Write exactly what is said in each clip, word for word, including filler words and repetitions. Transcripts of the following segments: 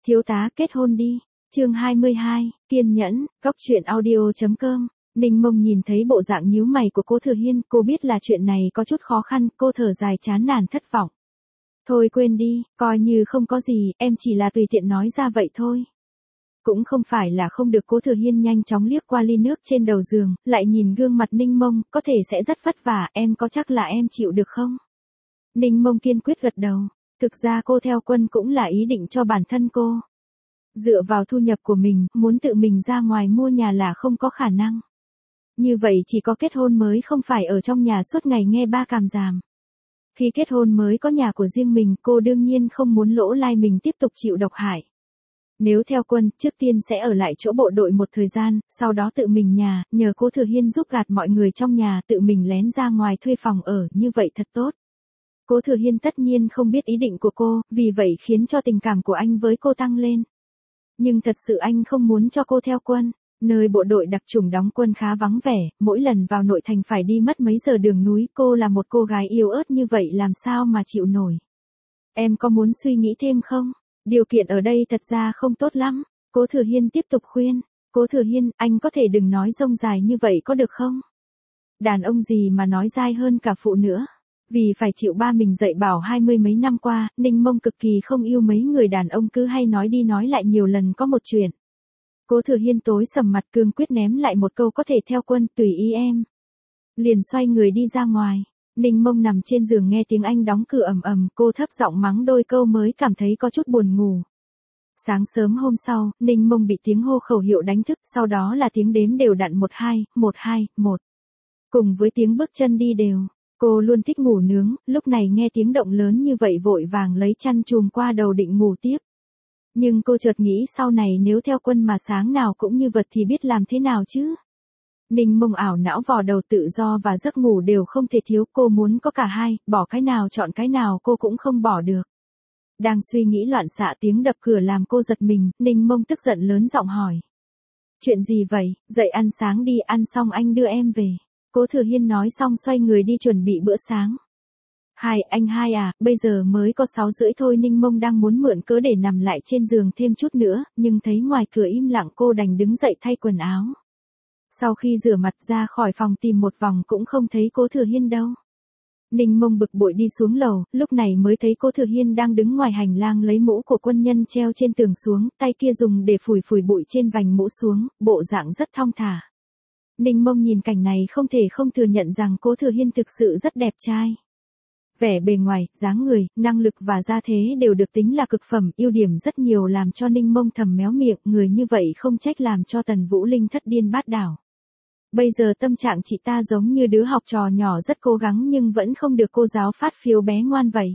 Thiếu tá kết hôn đi. Chương hai mươi hai, kiên nhẫn, góc truyện audio chấm com. Ninh Mông nhìn thấy bộ dạng nhíu mày của cô Thừa Hiên, cô biết là chuyện này có chút khó khăn, cô thở dài chán nản thất vọng. Thôi quên đi, coi như không có gì, em chỉ là tùy tiện nói ra vậy thôi. Cũng không phải là không được. Cố Thừa Hiên nhanh chóng liếc qua ly nước trên đầu giường, lại nhìn gương mặt Ninh Mông, có thể sẽ rất vất vả, em có chắc là em chịu được không? Ninh Mông kiên quyết gật đầu, thực ra cô theo quân cũng là ý định cho bản thân cô. Dựa vào thu nhập của mình, muốn tự mình ra ngoài mua nhà là không có khả năng. Như vậy chỉ có kết hôn mới, không phải ở trong nhà suốt ngày nghe ba càm ràm. Khi kết hôn mới có nhà của riêng mình, cô đương nhiên không muốn lỗ lai mình tiếp tục chịu độc hại. Nếu theo quân, trước tiên sẽ ở lại chỗ bộ đội một thời gian, sau đó tự mình nhà, nhờ Cố Thừa Hiên giúp gạt mọi người trong nhà, tự mình lén ra ngoài thuê phòng ở, như vậy thật tốt. Cố Thừa Hiên tất nhiên không biết ý định của cô, vì vậy khiến cho tình cảm của anh với cô tăng lên. Nhưng thật sự anh không muốn cho cô theo quân. Nơi bộ đội đặc chủng đóng quân khá vắng vẻ, mỗi lần vào nội thành phải đi mất mấy giờ đường núi, cô là một cô gái yếu ớt như vậy làm sao mà chịu nổi. Em có muốn suy nghĩ thêm không? Điều kiện ở đây thật ra không tốt lắm. Cố Thừa Hiên tiếp tục khuyên. Cố Thừa Hiên, anh có thể đừng nói rông dài như vậy có được không? Đàn ông gì mà nói dai hơn cả phụ nữa. Vì phải chịu ba mình dạy bảo hai mươi mấy năm qua, Ninh Mông cực kỳ không yêu mấy người đàn ông cứ hay nói đi nói lại nhiều lần có một chuyện. Cố Thừa Hiên tối sầm mặt cương quyết ném lại một câu có thể theo quân, tùy ý em. Liền xoay người đi ra ngoài. Ninh Mông nằm trên giường nghe tiếng anh đóng cửa ầm ầm, cô thấp giọng mắng đôi câu mới cảm thấy có chút buồn ngủ. Sáng sớm hôm sau, Ninh Mông bị tiếng hô khẩu hiệu đánh thức, sau đó là tiếng đếm đều đặn một hai, một hai, một. Cùng với tiếng bước chân đi đều. Cô luôn thích ngủ nướng, lúc này nghe tiếng động lớn như vậy vội vàng lấy chăn chùm qua đầu định ngủ tiếp. Nhưng cô chợt nghĩ sau này nếu theo quân mà sáng nào cũng như vật thì biết làm thế nào chứ. Ninh Mông ảo não vò đầu, tự do và giấc ngủ đều không thể thiếu, cô muốn có cả hai, bỏ cái nào chọn cái nào cô cũng không bỏ được. Đang suy nghĩ loạn xạ tiếng đập cửa làm cô giật mình, Ninh Mông tức giận lớn giọng hỏi. Chuyện gì vậy, dậy ăn sáng đi, ăn xong anh đưa em về. Cố Thừa Hiên nói xong xoay người đi chuẩn bị bữa sáng. Hai, anh hai à, bây giờ mới có sáu rưỡi thôi. Ninh Mông đang muốn mượn cớ để nằm lại trên giường thêm chút nữa, nhưng thấy ngoài cửa im lặng, cô đành đứng dậy thay quần áo. Sau khi rửa mặt ra khỏi phòng tìm một vòng cũng không thấy Cố Thừa Hiên đâu. Ninh Mông bực bội đi xuống lầu, lúc này mới thấy Cố Thừa Hiên đang đứng ngoài hành lang lấy mũ của quân nhân treo trên tường xuống, tay kia dùng để phủi phủi bụi trên vành mũ xuống, bộ dạng rất thong thả. Ninh Mông nhìn cảnh này không thể không thừa nhận rằng Cố Thừa Hiên thực sự rất đẹp trai. Vẻ bề ngoài, dáng người, năng lực và gia thế đều được tính là cực phẩm, ưu điểm rất nhiều làm cho Ninh Mông thầm méo miệng, người như vậy không trách làm cho Tần Vũ Linh thất điên bát đảo. Bây giờ tâm trạng chị ta giống như đứa học trò nhỏ rất cố gắng nhưng vẫn không được cô giáo phát phiếu bé ngoan vậy.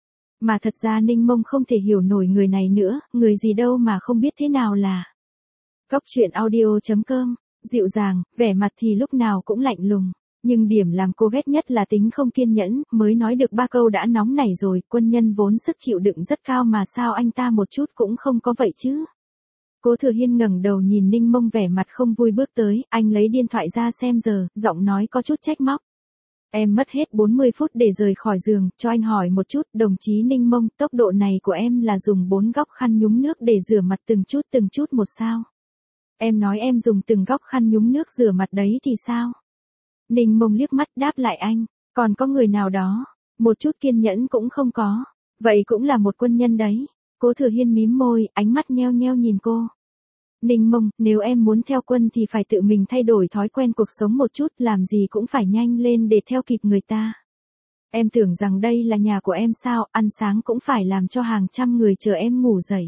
Mà thật ra Ninh Mông không thể hiểu nổi người này nữa, người gì đâu mà không biết thế nào là. Góc truyện audio chấm com, dịu dàng, vẻ mặt thì lúc nào cũng lạnh lùng. Nhưng điểm làm cô ghét nhất là tính không kiên nhẫn, mới nói được ba câu đã nóng nảy rồi, quân nhân vốn sức chịu đựng rất cao mà sao anh ta một chút cũng không có vậy chứ. Cố Thừa Hiên ngẩng đầu nhìn Ninh Mông vẻ mặt không vui bước tới, anh lấy điện thoại ra xem giờ, giọng nói có chút trách móc. Em mất hết bốn mươi phút để rời khỏi giường, cho anh hỏi một chút, đồng chí Ninh Mông, tốc độ này của em là dùng bốn góc khăn nhúng nước để rửa mặt từng chút từng chút một sao? Em nói em dùng từng góc khăn nhúng nước rửa mặt đấy thì sao? Ninh Mông liếc mắt đáp lại anh, còn có người nào đó, một chút kiên nhẫn cũng không có, vậy cũng là một quân nhân đấy. Cố Thừa Hiên mím môi, ánh mắt nheo nheo nhìn cô. Ninh Mông, nếu em muốn theo quân thì phải tự mình thay đổi thói quen cuộc sống một chút, làm gì cũng phải nhanh lên để theo kịp người ta. Em tưởng rằng đây là nhà của em sao, ăn sáng cũng phải làm cho hàng trăm người chờ em ngủ dậy.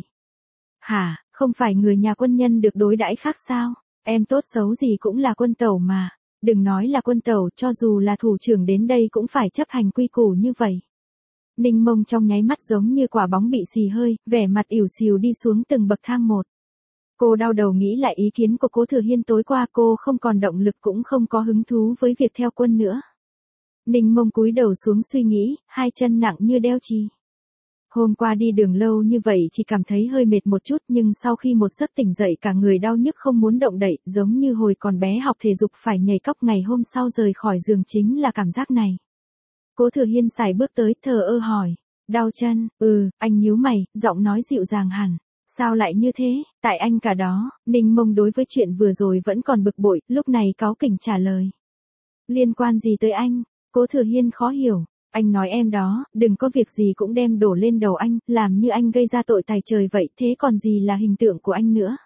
Hả, không phải người nhà quân nhân được đối đãi khác sao, em tốt xấu gì cũng là quân tẩu mà. Đừng nói là quân tẩu, cho dù là thủ trưởng đến đây cũng phải chấp hành quy củ như vậy. Ninh Mông trong nháy mắt giống như quả bóng bị xì hơi, vẻ mặt ỉu xìu đi xuống từng bậc thang một. Cô đau đầu nghĩ lại ý kiến của Cố Thừa Hiên tối qua, cô không còn động lực cũng không có hứng thú với việc theo quân nữa. Ninh Mông cúi đầu xuống suy nghĩ, hai chân nặng như đeo chì. Hôm qua đi đường lâu như vậy chỉ cảm thấy hơi mệt một chút, nhưng sau khi một giấc tỉnh dậy cả người đau nhức không muốn động đậy, giống như hồi còn bé học thể dục phải nhảy cóc, ngày hôm sau rời khỏi giường chính là cảm giác này. Cố Thừa Hiên sải bước tới, thờ ơ hỏi, đau chân, ừ, anh nhíu mày, giọng nói dịu dàng hẳn, Sao lại như thế, tại anh cả đó, Ninh Mông đối với chuyện vừa rồi vẫn còn bực bội, lúc này cáu kỉnh trả lời. Liên quan gì tới anh? Cố Thừa Hiên khó hiểu, anh nói em đó, đừng có việc gì cũng đem đổ lên đầu anh, làm như anh gây ra tội tày trời vậy, thế còn gì là hình tượng của anh nữa?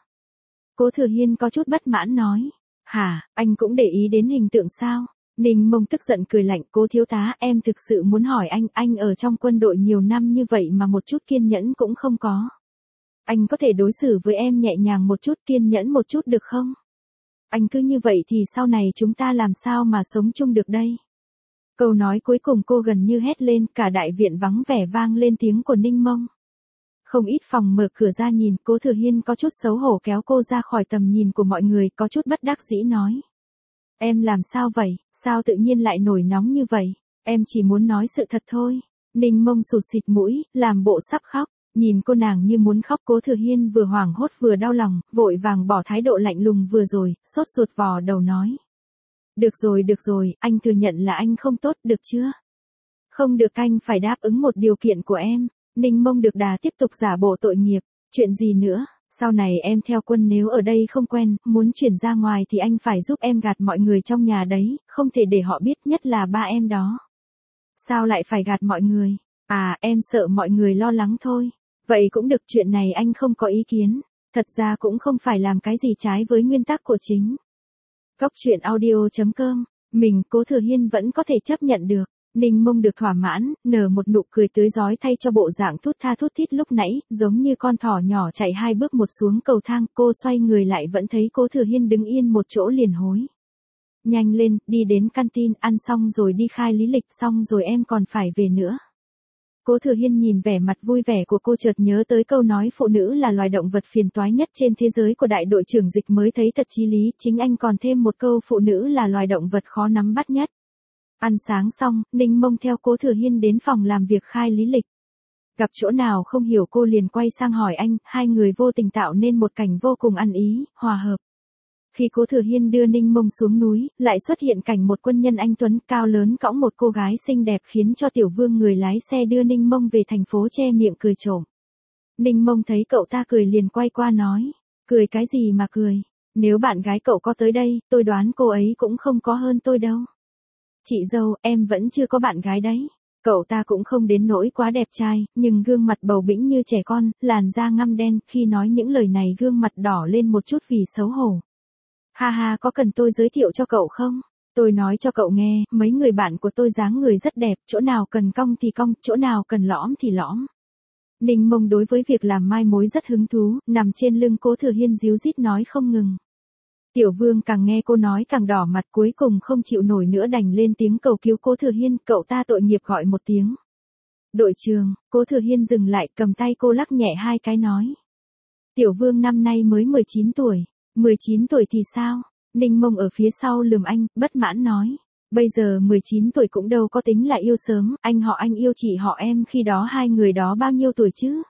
Cố Thừa Hiên có chút bất mãn nói, hả, anh cũng để ý đến hình tượng sao? Ninh Mông tức giận cười lạnh, Cố thiếu tá, em thực sự muốn hỏi anh, anh ở trong quân đội nhiều năm như vậy mà một chút kiên nhẫn cũng không có. Anh có thể đối xử với em nhẹ nhàng một chút, kiên nhẫn một chút được không? Anh cứ như vậy thì sau này chúng ta làm sao mà sống chung được đây? Câu nói cuối cùng cô gần như hét lên, cả đại viện vắng vẻ vang lên tiếng của Ninh Mông. Không ít phòng mở cửa ra nhìn, Cố Thừa Hiên có chút xấu hổ kéo cô ra khỏi tầm nhìn của mọi người, có chút bất đắc dĩ nói. Em làm sao vậy, sao tự nhiên lại nổi nóng như vậy, em chỉ muốn nói sự thật thôi. Ninh Mông sụt xịt mũi, làm bộ sắp khóc, nhìn cô nàng như muốn khóc. Cố Thừa Hiên vừa hoảng hốt vừa đau lòng, vội vàng bỏ thái độ lạnh lùng vừa rồi, sốt ruột vò đầu nói. Được rồi được rồi, anh thừa nhận là anh không tốt, được chưa? Không được, anh phải đáp ứng một điều kiện của em. Ninh Mông được đà tiếp tục giả bộ tội nghiệp, chuyện gì nữa? Sau này em theo quân nếu ở đây không quen, muốn chuyển ra ngoài thì anh phải giúp em gạt mọi người trong nhà đấy, không thể để họ biết, nhất là ba em đó. Sao lại phải gạt mọi người? À, em sợ mọi người lo lắng thôi. Vậy cũng được, chuyện này anh không có ý kiến. Thật ra cũng không phải làm cái gì trái với nguyên tắc của chính. Góc truyện audio chấm com, mình Cố Thừa Hiên vẫn có thể chấp nhận được. Ninh Mông được thỏa mãn, nở một nụ cười tươi rói thay cho bộ dạng thút tha thút thít lúc nãy, giống như con thỏ nhỏ chạy hai bước một xuống cầu thang, cô xoay người lại vẫn thấy Cố Thừa Hiên đứng yên một chỗ liền hối. Nhanh lên, đi đến canteen, ăn xong rồi đi khai lý lịch, xong rồi em còn phải về nữa. Cố Thừa Hiên nhìn vẻ mặt vui vẻ của cô chợt nhớ tới câu nói phụ nữ là loài động vật phiền toái nhất trên thế giới của đại đội trưởng Dịch mới thấy thật chí lý, chính anh còn thêm một câu phụ nữ là loài động vật khó nắm bắt nhất. Ăn sáng xong, Ninh Mông theo Cố Thừa Hiên đến phòng làm việc khai lý lịch. Gặp chỗ nào không hiểu cô liền quay sang hỏi anh, hai người vô tình tạo nên một cảnh vô cùng ăn ý, hòa hợp. Khi Cố Thừa Hiên đưa Ninh Mông xuống núi, lại xuất hiện cảnh một quân nhân anh tuấn cao lớn cõng một cô gái xinh đẹp khiến cho Tiểu Vương người lái xe đưa Ninh Mông về thành phố che miệng cười trộm. Ninh Mông thấy cậu ta cười liền quay qua nói, cười cái gì mà cười, nếu bạn gái cậu có tới đây, tôi đoán cô ấy cũng không có hơn tôi đâu. Chị dâu, em vẫn chưa có bạn gái đấy. Cậu ta cũng không đến nỗi quá đẹp trai, nhưng gương mặt bầu bĩnh như trẻ con, làn da ngăm đen, khi nói những lời này gương mặt đỏ lên một chút vì xấu hổ. Ha ha, có cần tôi giới thiệu cho cậu không? Tôi nói cho cậu nghe, mấy người bạn của tôi dáng người rất đẹp, chỗ nào cần cong thì cong, chỗ nào cần lõm thì lõm. Ninh Mông đối với việc làm mai mối rất hứng thú, nằm trên lưng Cố Thừa Hiên ríu rít nói không ngừng. Tiểu Vương càng nghe cô nói càng đỏ mặt, cuối cùng không chịu nổi nữa đành lên tiếng cầu cứu Cố Thừa Hiên, cậu ta tội nghiệp gọi một tiếng. Đội trưởng, Cố Thừa Hiên dừng lại, cầm tay cô lắc nhẹ hai cái nói. Tiểu Vương năm nay mới mười chín tuổi. mười chín tuổi thì sao? Ninh Mông ở phía sau lườm anh, bất mãn nói. Bây giờ mười chín tuổi cũng đâu có tính là yêu sớm, anh họ anh yêu chị họ em, khi đó hai người đó bao nhiêu tuổi chứ?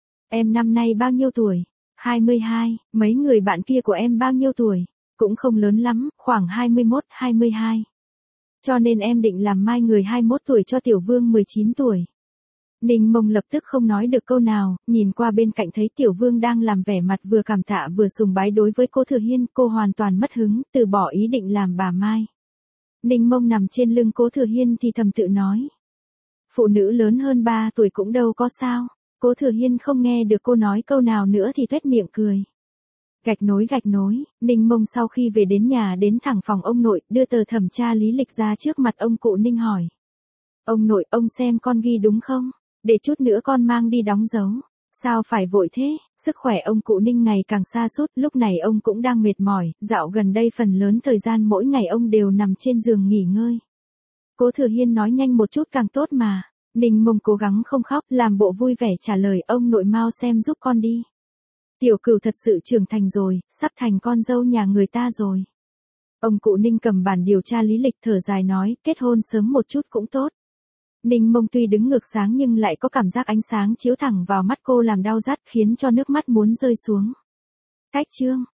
Em năm nay bao nhiêu tuổi? hai mươi hai, mấy người bạn kia của em bao nhiêu tuổi? Cũng không lớn lắm, khoảng hai mươi mốt, hai mươi hai. Cho nên em định làm mai người hai mươi mốt tuổi cho Tiểu Vương mười chín tuổi. Ninh Mông lập tức không nói được câu nào, nhìn qua bên cạnh thấy Tiểu Vương đang làm vẻ mặt vừa cảm tạ vừa sùng bái đối với Cố Thừa Hiên, cô hoàn toàn mất hứng, từ bỏ ý định làm bà Mai. Ninh Mông nằm trên lưng Cố Thừa Hiên thì thầm tự nói. Phụ nữ lớn hơn ba tuổi cũng đâu có sao. Cố Thừa Hiên không nghe được cô nói câu nào nữa thì tuét miệng cười. Gạch nối gạch nối, Ninh Mông sau khi về đến nhà đến thẳng phòng ông nội, đưa tờ thẩm tra lý lịch ra trước mặt ông cụ Ninh hỏi. Ông nội, ông xem con ghi đúng không? Để chút nữa con mang đi đóng dấu. Sao phải vội thế? Sức khỏe ông cụ Ninh ngày càng sa sút, lúc này ông cũng đang mệt mỏi, dạo gần đây phần lớn thời gian mỗi ngày ông đều nằm trên giường nghỉ ngơi. Cố Thừa Hiên nói nhanh một chút càng tốt mà. Ninh Mông cố gắng không khóc, làm bộ vui vẻ trả lời, ông nội mau xem giúp con đi. Tiểu Cửu thật sự trưởng thành rồi, sắp thành con dâu nhà người ta rồi. Ông cụ Ninh cầm bản điều tra lý lịch thở dài nói, kết hôn sớm một chút cũng tốt. Ninh Mông tuy đứng ngược sáng nhưng lại có cảm giác ánh sáng chiếu thẳng vào mắt cô làm đau rát khiến cho nước mắt muốn rơi xuống. Cách chương